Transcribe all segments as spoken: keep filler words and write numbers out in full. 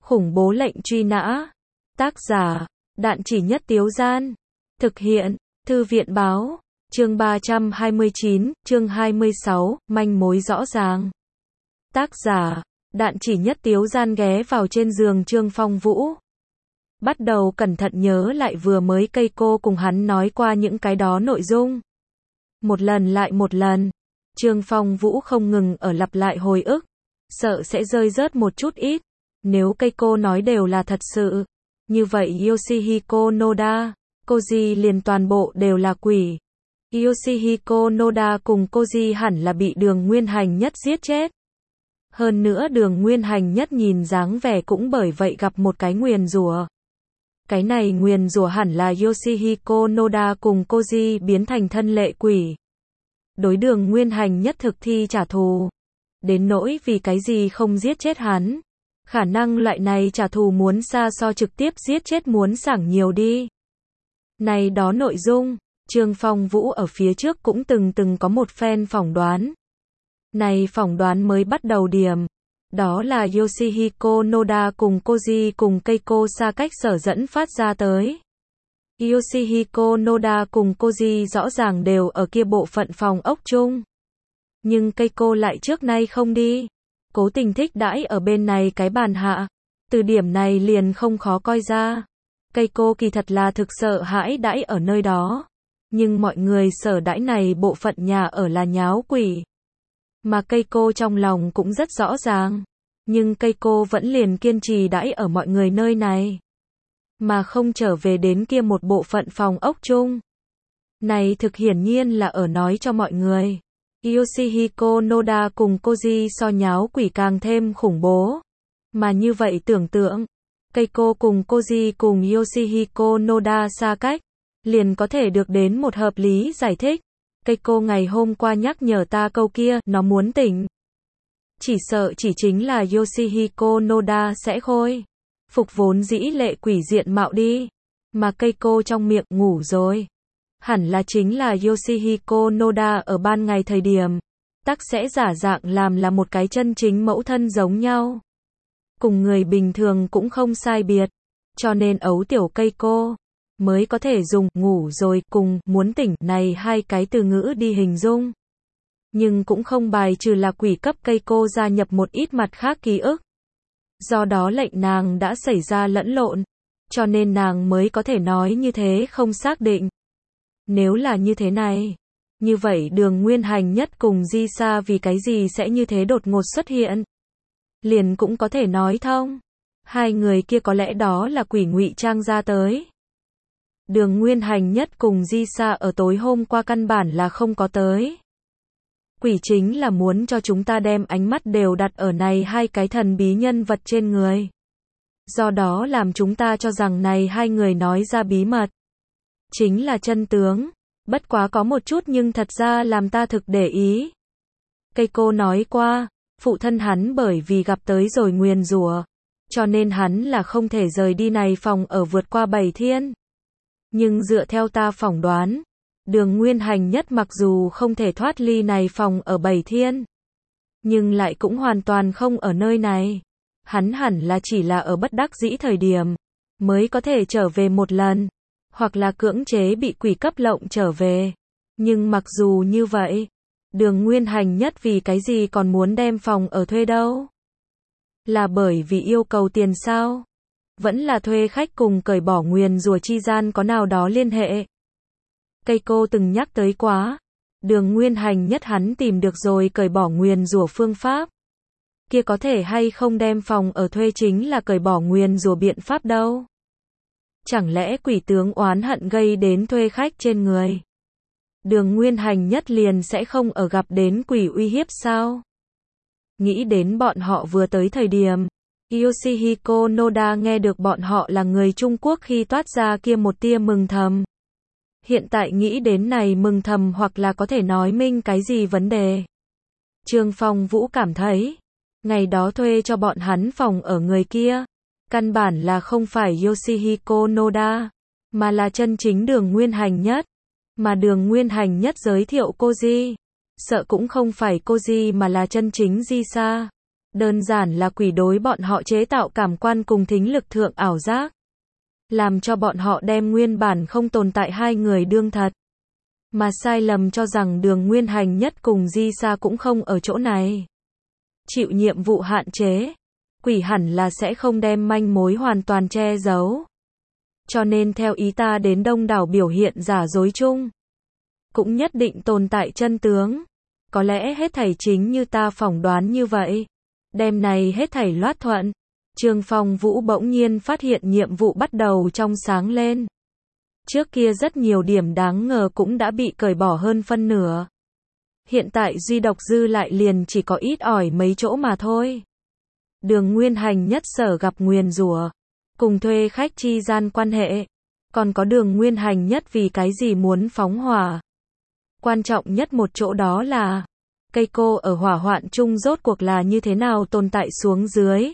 Khủng bố lệnh truy nã. Tác giả, Đạn Chỉ Nhất Tiếu Gian. Thực hiện, Thư viện Báo. Chương ba trăm hai mươi chín, chương hai mươi sáu, manh mối rõ ràng. Tác giả, Đạn Chỉ Nhất Tiếu Gian ghé vào trên giường Trương Phong Vũ. Bắt đầu cẩn thận nhớ lại vừa mới cây cô cùng hắn nói qua những cái đó nội dung. Một lần lại một lần, Trương Phong Vũ không ngừng ở lặp lại hồi ức, sợ sẽ rơi rớt một chút ít. Nếu cây cô nói đều là thật sự, như vậy Yoshihiko Noda, Koji liền toàn bộ đều là quỷ. Yoshihiko Noda cùng Koji hẳn là bị Đường Nguyên Hành Nhất giết chết. Hơn nữa Đường Nguyên Hành Nhất nhìn dáng vẻ cũng bởi vậy gặp một cái nguyền rủa. Cái này nguyền rủa hẳn là Yoshihiko Noda cùng Koji biến thành thân lệ quỷ. Đối Đường Nguyên Hành Nhất thực thi trả thù. Đến nỗi vì cái gì không giết chết hắn. Khả năng loại này trả thù muốn xa so trực tiếp giết chết muốn sảng nhiều đi. Này đó nội dung, Trương Phong Vũ ở phía trước cũng từng từng có một phen phỏng đoán. Này phỏng đoán mới bắt đầu điểm. Đó là Yoshihiko Noda cùng Koji cùng Keiko xa cách sở dẫn phát ra tới. Yoshihiko Noda cùng Koji rõ ràng đều ở kia bộ phận phòng ốc chung. Nhưng Keiko lại trước nay không đi. Cố tình thích đãi ở bên này cái bàn hạ. Từ điểm này liền không khó coi ra. Keiko kỳ thật là thực sợ hãi đãi ở nơi đó. Nhưng mọi người sở đãi này bộ phận nhà ở là nháo quỷ. Mà Keiko trong lòng cũng rất rõ ràng. Nhưng Keiko vẫn liền kiên trì đãi ở mọi người nơi này. Mà không trở về đến kia một bộ phận phòng ốc chung. Này thực hiển nhiên là ở nói cho mọi người. Yoshihiko Noda cùng Koji so nháo quỷ càng thêm khủng bố. Mà như vậy tưởng tượng, Keiko cùng Koji cùng Yoshihiko Noda xa cách, liền có thể được đến một hợp lý giải thích. Keiko ngày hôm qua nhắc nhở ta câu kia, nó muốn tỉnh. Chỉ sợ chỉ chính là Yoshihiko Noda sẽ khôi phục vốn dĩ lệ quỷ diện mạo đi. Mà Keiko trong miệng ngủ rồi. Hẳn là chính là Yoshihiko Noda ở ban ngày thời điểm, tắc sẽ giả dạng làm là một cái chân chính mẫu thân giống nhau. Cùng người bình thường cũng không sai biệt, cho nên ấu tiểu Keiko mới có thể dùng ngủ rồi cùng muốn tỉnh này hai cái từ ngữ đi hình dung. Nhưng cũng không bài trừ là quỷ cấp Keiko gia nhập một ít mặt khác ký ức. Do đó lệnh nàng đã xảy ra lẫn lộn, cho nên nàng mới có thể nói như thế không xác định. Nếu là như thế này, như vậy Đường Nguyên Hành Nhất cùng Di Sa vì cái gì sẽ như thế đột ngột xuất hiện? Liền cũng có thể nói thông. Hai người kia có lẽ đó là quỷ ngụy trang ra tới. Đường Nguyên Hành Nhất cùng Di Sa ở tối hôm qua căn bản là không có tới. Quỷ chính là muốn cho chúng ta đem ánh mắt đều đặt ở này hai cái thần bí nhân vật trên người. Do đó làm chúng ta cho rằng này hai người nói ra bí mật chính là chân tướng, bất quá có một chút nhưng thật ra làm ta thực để ý. Keiko nói qua, phụ thân hắn bởi vì gặp tới rồi nguyền rủa, cho nên hắn là không thể rời đi này phòng ở vượt qua bảy thiên. Nhưng dựa theo ta phỏng đoán, Đường Nguyên Hành Nhất mặc dù không thể thoát ly này phòng ở bảy thiên, nhưng lại cũng hoàn toàn không ở nơi này. Hắn hẳn là chỉ là ở bất đắc dĩ thời điểm, mới có thể trở về một lần. Hoặc là cưỡng chế bị quỷ cấp lộng trở về. Nhưng mặc dù như vậy, Đường Nguyên Hành Nhất vì cái gì còn muốn đem phòng ở thuê đâu? Là bởi vì yêu cầu tiền sao? Vẫn là thuê khách cùng cởi bỏ nguyền rủa chi gian có nào đó liên hệ? Keiko từng nhắc tới quá. Đường Nguyên Hành Nhất hắn tìm được rồi cởi bỏ nguyền rủa phương pháp. Kia có thể hay không đem phòng ở thuê chính là cởi bỏ nguyền rủa biện pháp đâu? Chẳng lẽ quỷ tướng oán hận gây đến thuê khách trên người? Đường Nguyên Hành Nhất liền sẽ không ở gặp đến quỷ uy hiếp sao? Nghĩ đến bọn họ vừa tới thời điểm, Yoshihiko Noda nghe được bọn họ là người Trung Quốc khi toát ra kia một tia mừng thầm. Hiện tại nghĩ đến này mừng thầm hoặc là có thể nói minh cái gì vấn đề. Trương Phong Vũ cảm thấy, ngày đó thuê cho bọn hắn phòng ở người kia. Căn bản là không phải Yoshihiko Noda, mà là chân chính Đường Nguyên Hành Nhất. Mà Đường Nguyên Hành Nhất giới thiệu Koji. Sợ cũng không phải Koji mà là chân chính Di Sa. Đơn giản là quỷ đối bọn họ chế tạo cảm quan cùng thính lực thượng ảo giác. Làm cho bọn họ đem nguyên bản không tồn tại hai người đương thật. Mà sai lầm cho rằng Đường Nguyên Hành Nhất cùng Di Sa cũng không ở chỗ này. Chịu nhiệm vụ hạn chế. Quỷ hẳn là sẽ không đem manh mối hoàn toàn che giấu. Cho nên theo ý ta đến đông đảo biểu hiện giả dối chung. Cũng nhất định tồn tại chân tướng. Có lẽ hết thảy chính như ta phỏng đoán như vậy. Đêm này hết thảy loát thuận. Trương Phong Vũ bỗng nhiên phát hiện nhiệm vụ bắt đầu trong sáng lên. Trước kia rất nhiều điểm đáng ngờ cũng đã bị cởi bỏ hơn phân nửa. Hiện tại duy độc dư lại liền chỉ có ít ỏi mấy chỗ mà thôi. Đường Nguyên Hành Nhất sở gặp nguyền rủa, cùng thuê khách chi gian quan hệ, còn có Đường Nguyên Hành Nhất vì cái gì muốn phóng hỏa. Quan trọng nhất một chỗ đó là, cây cô ở hỏa hoạn chung rốt cuộc là như thế nào tồn tại xuống dưới.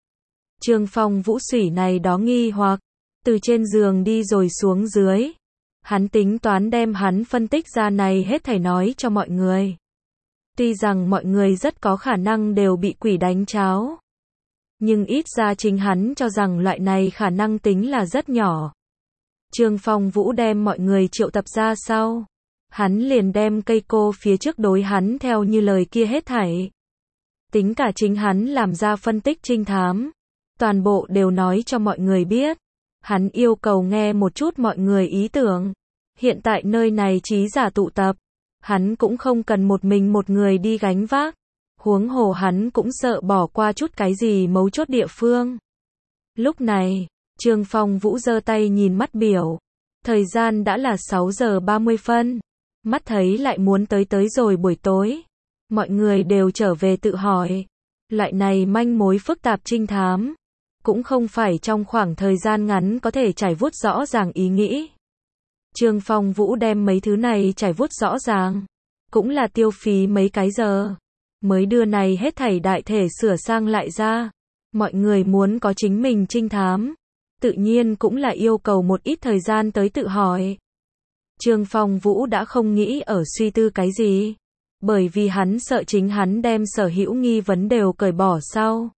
Trương Phong Vũ sủy này đó nghi hoặc, từ trên giường đi rồi xuống dưới. Hắn tính toán đem hắn phân tích ra này hết thảy nói cho mọi người. Tuy rằng mọi người rất có khả năng đều bị quỷ đánh cháo. Nhưng ít ra chính hắn cho rằng loại này khả năng tính là rất nhỏ. Trương Phong Vũ đem mọi người triệu tập ra sau. Hắn liền đem cây cô phía trước đối hắn theo như lời kia hết thảy. Tính cả chính hắn làm ra phân tích trinh thám. Toàn bộ đều nói cho mọi người biết. Hắn yêu cầu nghe một chút mọi người ý tưởng. Hiện tại nơi này trí giả tụ tập. Hắn cũng không cần một mình một người đi gánh vác. Huống hồ hắn cũng sợ bỏ qua chút cái gì mấu chốt địa phương. Lúc này, Trương Phong Vũ giơ tay nhìn mắt biểu. Thời gian đã là sáu giờ ba mươi phân. Mắt thấy lại muốn tới tới rồi buổi tối. Mọi người đều trở về tự hỏi. Loại này manh mối phức tạp trinh thám. Cũng không phải trong khoảng thời gian ngắn có thể trải vuốt rõ ràng ý nghĩ. Trương Phong Vũ đem mấy thứ này trải vuốt rõ ràng. Cũng là tiêu phí mấy cái giờ. Mới đưa này hết thảy đại thể sửa sang lại ra. Mọi người muốn có chính mình trinh thám. Tự nhiên cũng là yêu cầu một ít thời gian tới tự hỏi. Trương Phong Vũ đã không nghĩ ở suy tư cái gì. Bởi vì hắn sợ chính hắn đem sở hữu nghi vấn đều cởi bỏ sau.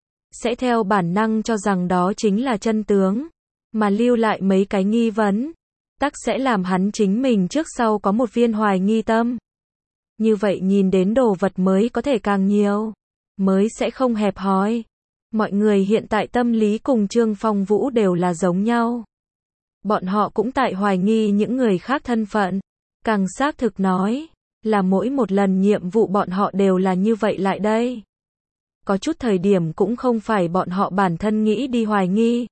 Sẽ theo bản năng cho rằng đó chính là chân tướng. Mà lưu lại mấy cái nghi vấn. Tắc sẽ làm hắn chính mình trước sau có một viên hoài nghi tâm. Như vậy nhìn đến đồ vật mới có thể càng nhiều. Mới sẽ không hẹp hòi. Mọi người hiện tại tâm lý cùng Trương Phong Vũ đều là giống nhau. Bọn họ cũng tại hoài nghi những người khác thân phận. Càng xác thực nói, là mỗi một lần nhiệm vụ bọn họ đều là như vậy lại đây. Có chút thời điểm cũng không phải bọn họ bản thân nghĩ đi hoài nghi.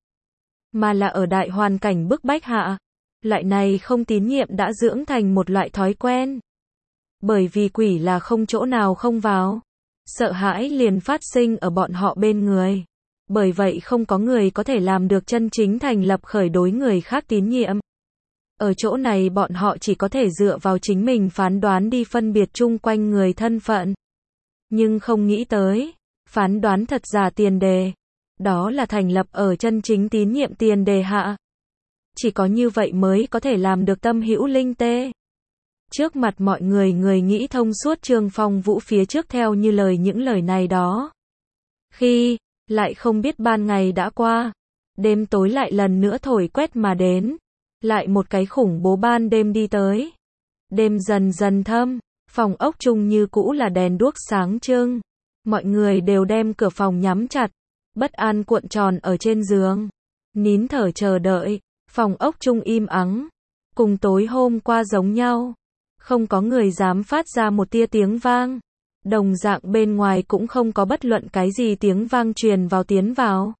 Mà là ở đại hoàn cảnh bức bách hạ. Loại này không tín nhiệm đã dưỡng thành một loại thói quen. Bởi vì quỷ là không chỗ nào không vào. Sợ hãi liền phát sinh ở bọn họ bên người. Bởi vậy không có người có thể làm được chân chính thành lập khởi đối người khác tín nhiệm. Ở chỗ này bọn họ chỉ có thể dựa vào chính mình phán đoán đi phân biệt chung quanh người thân phận. Nhưng không nghĩ tới, phán đoán thật giả tiền đề. Đó là thành lập ở chân chính tín nhiệm tiền đề hạ. Chỉ có như vậy mới có thể làm được tâm hữu linh tê. Trước mặt mọi người người nghĩ thông suốt Trương Phong Vũ phía trước theo như lời những lời này đó. Khi, lại không biết ban ngày đã qua. Đêm tối lại lần nữa thổi quét mà đến. Lại một cái khủng bố ban đêm đi tới. Đêm dần dần thâm, phòng ốc chung như cũ là đèn đuốc sáng trưng. Mọi người đều đem cửa phòng nhắm chặt. Bất an cuộn tròn ở trên giường. Nín thở chờ đợi. Phòng ốc chung im ắng. Cùng tối hôm qua giống nhau. Không có người dám phát ra một tia tiếng vang. Đồng dạng bên ngoài cũng không có bất luận cái gì tiếng vang truyền vào tiến vào.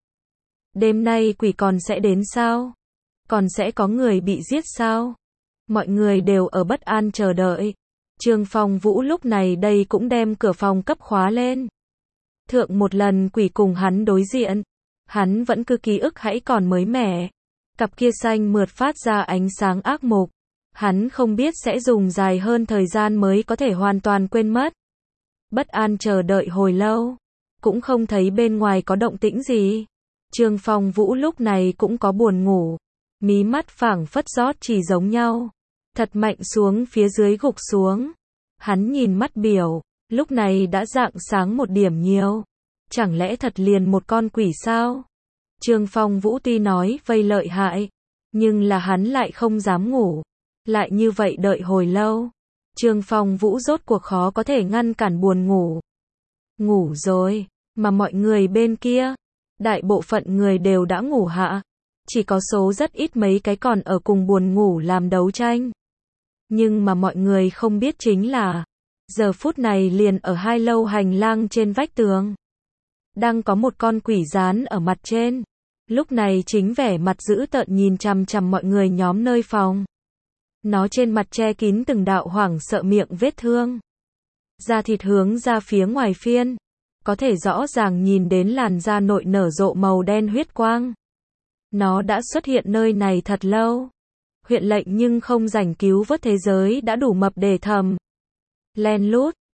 Đêm nay quỷ còn sẽ đến sao? Còn sẽ có người bị giết sao? Mọi người đều ở bất an chờ đợi. Trương Phong Vũ lúc này đây cũng đem cửa phòng cấp khóa lên. Thượng một lần quỷ cùng hắn đối diện. Hắn vẫn cứ ký ức hãy còn mới mẻ. Cặp kia xanh mượt phát ra ánh sáng ác mục. Hắn không biết sẽ dùng dài hơn thời gian mới có thể hoàn toàn quên mất. Bất an chờ đợi hồi lâu. Cũng không thấy bên ngoài có động tĩnh gì. Trương Phong Vũ lúc này cũng có buồn ngủ. Mí mắt phảng phất rót chỉ giống nhau. Thật mạnh xuống phía dưới gục xuống. Hắn nhìn mắt biểu. Lúc này đã rạng sáng một điểm nhiều. Chẳng lẽ thật liền một con quỷ sao? Trương Phong Vũ tuy nói vây lợi hại, nhưng là hắn lại không dám ngủ. Lại như vậy đợi hồi lâu. Trương Phong Vũ rốt cuộc khó có thể ngăn cản buồn ngủ. Ngủ rồi, mà mọi người bên kia, đại bộ phận người đều đã ngủ hạ. Chỉ có số rất ít mấy cái còn ở cùng buồn ngủ làm đấu tranh. Nhưng mà mọi người không biết chính là, giờ phút này liền ở hai lâu hành lang trên vách tường. Đang có một con quỷ dán ở mặt trên. Lúc này chính vẻ mặt dữ tợn nhìn chằm chằm mọi người nhóm nơi phòng. Nó trên mặt che kín từng đạo hoảng sợ miệng vết thương. Da thịt hướng ra phía ngoài phiên. Có thể rõ ràng nhìn đến làn da nội nở rộ màu đen huyết quang. Nó đã xuất hiện nơi này thật lâu. Huyện lệnh nhưng không rảnh cứu vớt thế giới đã đủ mập để thầm. Len lút,